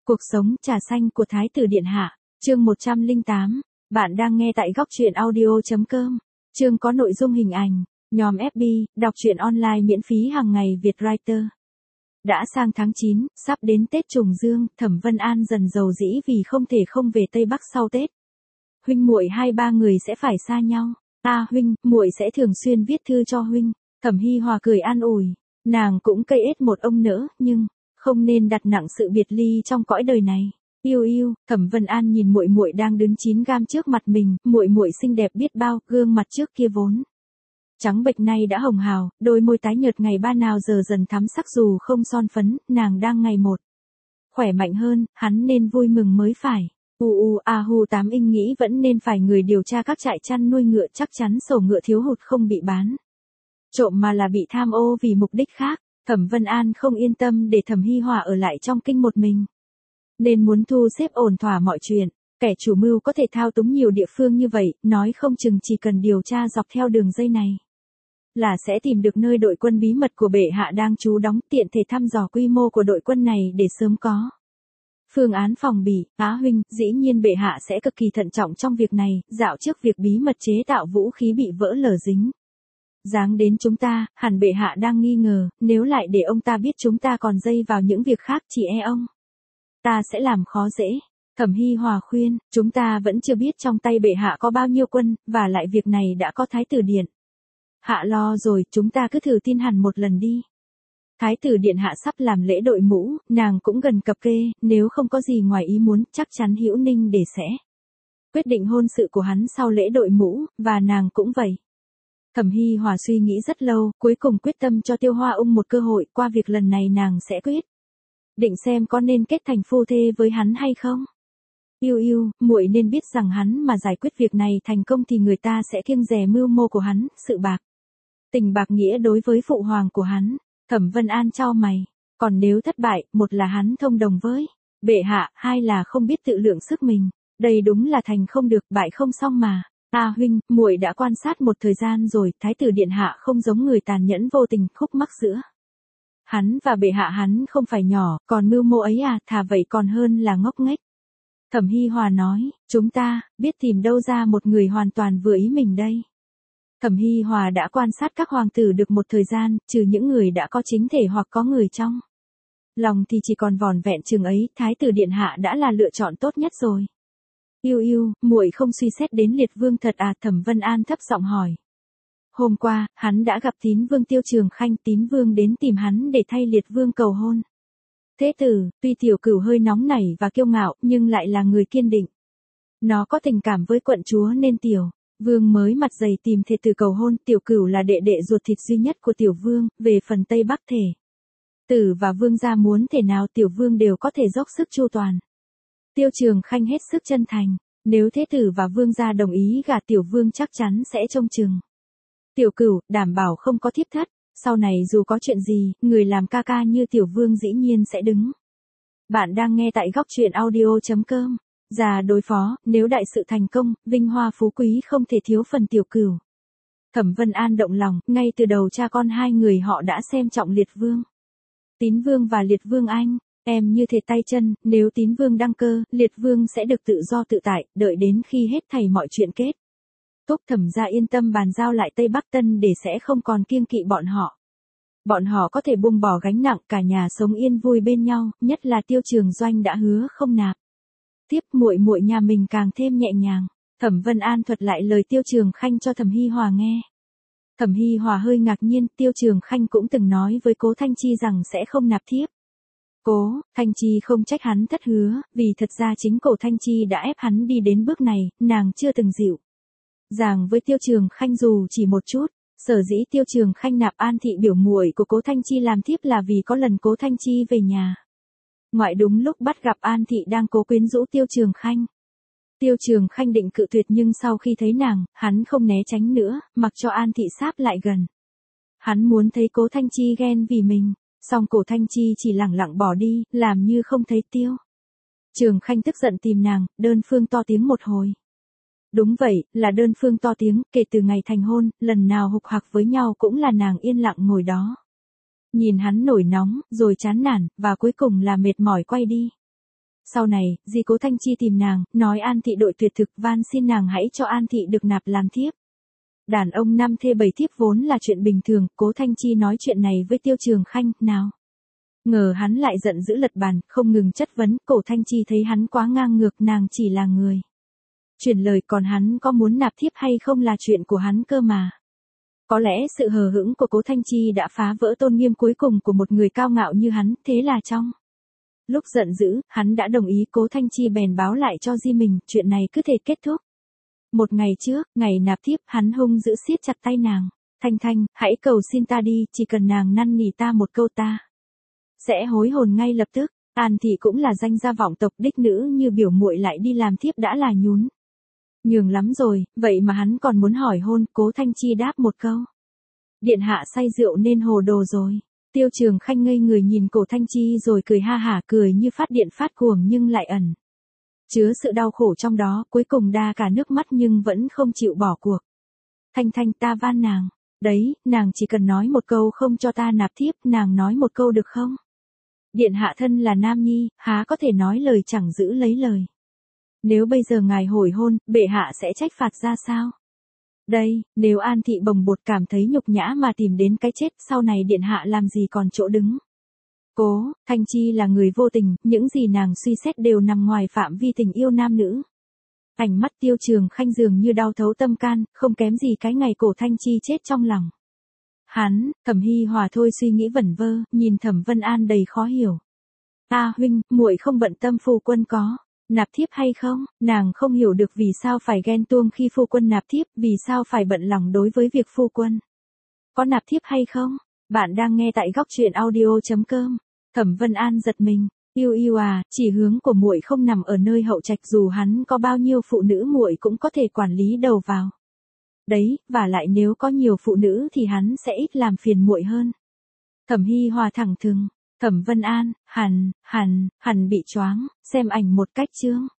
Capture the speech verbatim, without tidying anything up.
Cuộc sống trà xanh của Thái tử Điện Hạ, chương một trăm lẻ tám. Bạn đang nghe tại góc truyện audio chấm com. Chương có nội dung hình ảnh, nhóm ép bê, đọc truyện online miễn phí hàng ngày Việt Writer. Đã sang tháng chín, sắp đến Tết Trùng Dương, Thẩm Vân An dần rầu rĩ vì không thể không về Tây Bắc sau Tết. Huynh muội hai ba người sẽ phải xa nhau. À huynh, muội sẽ thường xuyên viết thư cho huynh. Thẩm Hi Hòa cười an ủi, nàng cũng cây ết một ông nỡ, nhưng không nên đặt nặng sự biệt ly trong cõi đời này. Yêu yêu, Thẩm Vân An nhìn muội muội đang đứng chín gam trước mặt mình, muội muội xinh đẹp biết bao, gương mặt trước kia vốn trắng bệch nay đã hồng hào, đôi môi tái nhợt ngày ba nào giờ dần thắm sắc dù không son phấn, nàng đang ngày một khỏe mạnh hơn, hắn nên vui mừng mới phải. U u a hu tám Inh nghĩ vẫn nên phải người điều tra các trại chăn nuôi ngựa, chắc chắn sổ ngựa thiếu hụt không bị bán trộm mà là bị tham ô vì mục đích khác. Thẩm Vân An không yên tâm để Thẩm Hi Hòa ở lại trong kinh một mình, nên muốn thu xếp ổn thỏa mọi chuyện. Kẻ chủ mưu có thể thao túng nhiều địa phương như vậy, nói không chừng chỉ cần điều tra dọc theo đường dây này là sẽ tìm được nơi đội quân bí mật của bệ hạ đang trú đóng, tiện thể thăm dò quy mô của đội quân này để sớm có phương án phòng bị. Á huynh, dĩ nhiên bệ hạ sẽ cực kỳ thận trọng trong việc này, dạo trước việc bí mật chế tạo vũ khí bị vỡ lở dính dáng đến chúng ta, hẳn bệ hạ đang nghi ngờ, nếu lại để ông ta biết chúng ta còn dây vào những việc khác chỉ e ông ta sẽ làm khó dễ. Thẩm Hi Hòa khuyên, chúng ta vẫn chưa biết trong tay bệ hạ có bao nhiêu quân, và lại việc này đã có Thái tử Điện Hạ lo rồi, chúng ta cứ thử tin hẳn một lần đi. Thái tử Điện Hạ sắp làm lễ đội mũ, nàng cũng gần cập kê, nếu không có gì ngoài ý muốn, chắc chắn Hữu Ninh để sẽ quyết định hôn sự của hắn sau lễ đội mũ, và nàng cũng vậy. Thẩm Hi Hòa suy nghĩ rất lâu, cuối cùng quyết tâm cho Tiêu Hoa Ung một cơ hội, qua việc lần này nàng sẽ quyết định xem có nên kết thành phu thê với hắn hay không. Yêu yêu, muội nên biết rằng hắn mà giải quyết việc này thành công thì người ta sẽ kiêng dè mưu mô của hắn, sự bạc tình bạc nghĩa đối với phụ hoàng của hắn. Thẩm Vân An chau mày, còn nếu thất bại, một là hắn thông đồng với bệ hạ, hai là không biết tự lượng sức mình. Đây đúng là thành không được, bại không xong mà. A huynh, muội đã quan sát một thời gian rồi, Thái tử Điện Hạ không giống người tàn nhẫn vô tình, khúc mắc giữa hắn và bệ hạ hắn không phải nhỏ, còn mưu mô ấy à, thà vậy còn hơn là ngốc nghếch. Thẩm Hi Hòa nói, chúng ta biết tìm đâu ra một người hoàn toàn vừa ý mình đây. Thẩm Hi Hòa đã quan sát các hoàng tử được một thời gian, trừ những người đã có chính thể hoặc có người trong lòng thì chỉ còn vỏn vẹn chừng ấy, Thái tử Điện Hạ đã là lựa chọn tốt nhất rồi. Yêu yêu, muội không suy xét đến Liệt Vương thật à? Thẩm Vân An thấp giọng hỏi. Hôm qua, hắn đã gặp Tín Vương Tiêu Trường Khanh, Tín Vương đến tìm hắn để thay Liệt Vương cầu hôn. Thế tử, tuy Tiểu Cửu hơi nóng nảy và kiêu ngạo, nhưng lại là người kiên định. Nó có tình cảm với quận chúa nên Tiểu Vương mới mặt dày tìm Thế tử cầu hôn. Tiểu Cửu là đệ đệ ruột thịt duy nhất của Tiểu Vương, về phần Tây Bắc Thể tử và Vương gia muốn thể nào Tiểu Vương đều có thể dốc sức chu toàn. Tiêu Trường Khanh hết sức chân thành, nếu Thế tử và Vương gia đồng ý gả Tiểu Vương chắc chắn sẽ trông chừng Tiểu Cửu, đảm bảo không có thiếp thất. Sau này dù có chuyện gì, người làm ca ca như Tiểu Vương dĩ nhiên sẽ đứng. Bạn đang nghe tại góc truyện audio chấm com. Già đối phó, nếu đại sự thành công, vinh hoa phú quý không thể thiếu phần Tiểu Cửu. Thẩm Vân An động lòng, ngay từ đầu cha con hai người họ đã xem trọng Liệt Vương Tín Vương và Liệt Vương Anh. Em như thể tay chân, nếu Tín Vương đăng cơ, Liệt Vương sẽ được tự do tự tại, đợi đến khi hết thảy mọi chuyện kết thúc Thẩm gia yên tâm bàn giao lại Tây Bắc Tân để sẽ không còn kiêng kỵ bọn họ. Bọn họ có thể buông bỏ gánh nặng, cả nhà sống yên vui bên nhau, nhất là Tiêu Trường Doanh đã hứa không nạp tiếp, muội muội nhà mình càng thêm nhẹ nhàng. Thẩm Vân An thuật lại lời Tiêu Trường Khanh cho Thẩm Hi Hòa nghe. Thẩm Hi Hòa hơi ngạc nhiên, Tiêu Trường Khanh cũng từng nói với Cố Thanh Chi rằng sẽ không nạp thiếp. Cố Thanh Chi không trách hắn thất hứa, vì thật ra chính Cố Thanh Chi đã ép hắn đi đến bước này, nàng chưa từng dịu dàng với Tiêu Trường Khanh dù chỉ một chút. Sở dĩ Tiêu Trường Khanh nạp An thị biểu muội của Cố Thanh Chi làm thiếp là vì có lần Cố Thanh Chi về nhà ngoại đúng lúc bắt gặp An thị đang cố quyến rũ Tiêu Trường Khanh. Tiêu Trường Khanh định cự tuyệt nhưng sau khi thấy nàng, hắn không né tránh nữa, mặc cho An thị sáp lại gần. Hắn muốn thấy Cố Thanh Chi ghen vì mình, song Cố Thanh Chi chỉ lẳng lặng bỏ đi, làm như không thấy Tiêu Trường Khanh tức giận tìm nàng, đơn phương to tiếng một hồi. Đúng vậy, là đơn phương to tiếng, kể từ ngày thành hôn, lần nào hục hặc với nhau cũng là nàng yên lặng ngồi đó. Nhìn hắn nổi nóng, rồi chán nản, và cuối cùng là mệt mỏi quay đi. Sau này, di Cố Thanh Chi tìm nàng, nói An Thị đội tuyệt thực, van xin nàng hãy cho An Thị được nạp làm thiếp. Đàn ông năm thê bảy thiếp vốn là chuyện bình thường, Cố Thanh Chi nói chuyện này với Tiêu Trường Khanh, nào. Ngờ hắn lại giận dữ lật bàn, không ngừng chất vấn, Cổ Thanh Chi thấy hắn quá ngang ngược, nàng chỉ là người truyền lời, còn hắn có muốn nạp thiếp hay không là chuyện của hắn cơ mà. Có lẽ sự hờ hững của Cố Thanh Chi đã phá vỡ tôn nghiêm cuối cùng của một người cao ngạo như hắn, thế là trong lúc giận dữ, hắn đã đồng ý. Cố Thanh Chi bèn báo lại cho di mình, chuyện này cứ thể kết thúc. Một ngày trước, ngày nạp thiếp, hắn hung dữ siết chặt tay nàng. Thanh Thanh, hãy cầu xin ta đi, chỉ cần nàng năn nỉ ta một câu ta sẽ hối hồn ngay lập tức. An Thị cũng là danh gia vọng tộc, đích nữ như biểu muội lại đi làm thiếp đã là nhún nhường lắm rồi, vậy mà hắn còn muốn hỏi hôn. Cố Thanh Chi đáp một câu, điện hạ say rượu nên hồ đồ rồi. Tiêu Trường Khanh ngây người nhìn Cổ Thanh Chi rồi cười ha hả, cười như phát điện phát cuồng nhưng lại ẩn chứa sự đau khổ trong đó, cuối cùng đa cả nước mắt nhưng vẫn không chịu bỏ cuộc. Thanh Thanh, ta van nàng, đấy, nàng chỉ cần nói một câu không cho ta nạp thiếp, nàng nói một câu được không? Điện hạ thân là nam nhi, há có thể nói lời chẳng giữ lấy lời. Nếu bây giờ ngài hồi hôn, bệ hạ sẽ trách phạt ra sao? Đây, nếu An Thị bồng bột cảm thấy nhục nhã mà tìm đến cái chết, sau này điện hạ làm gì còn chỗ đứng. Cố Thanh Chi là người vô tình, những gì nàng suy xét đều nằm ngoài phạm vi tình yêu nam nữ. Ánh mắt Tiêu Trường Khanh dường như đau thấu tâm can, không kém gì cái ngày Cổ Thanh Chi chết trong lòng hắn. Thẩm Hi Hòa thôi suy nghĩ vẩn vơ, nhìn Thẩm Vân An đầy khó hiểu. Ta huynh, muội không bận tâm phu quân có nạp thiếp hay không? Nàng không hiểu được vì sao phải ghen tuông khi phu quân nạp thiếp, vì sao phải bận lòng đối với việc phu quân có nạp thiếp hay không. Bạn đang nghe tại góc truyện audio chấm com. Thẩm Vân An giật mình, yêu yêu à, chỉ hướng của muội không nằm ở nơi hậu trạch, dù hắn có bao nhiêu phụ nữ muội cũng có thể quản lý đầu vào. Đấy, và lại nếu có nhiều phụ nữ thì hắn sẽ ít làm phiền muội hơn. Thẩm Hi Hòa thẳng thừng, Thẩm Vân An, hẳn, hẳn, hẳn bị choáng, xem ảnh một cách chương.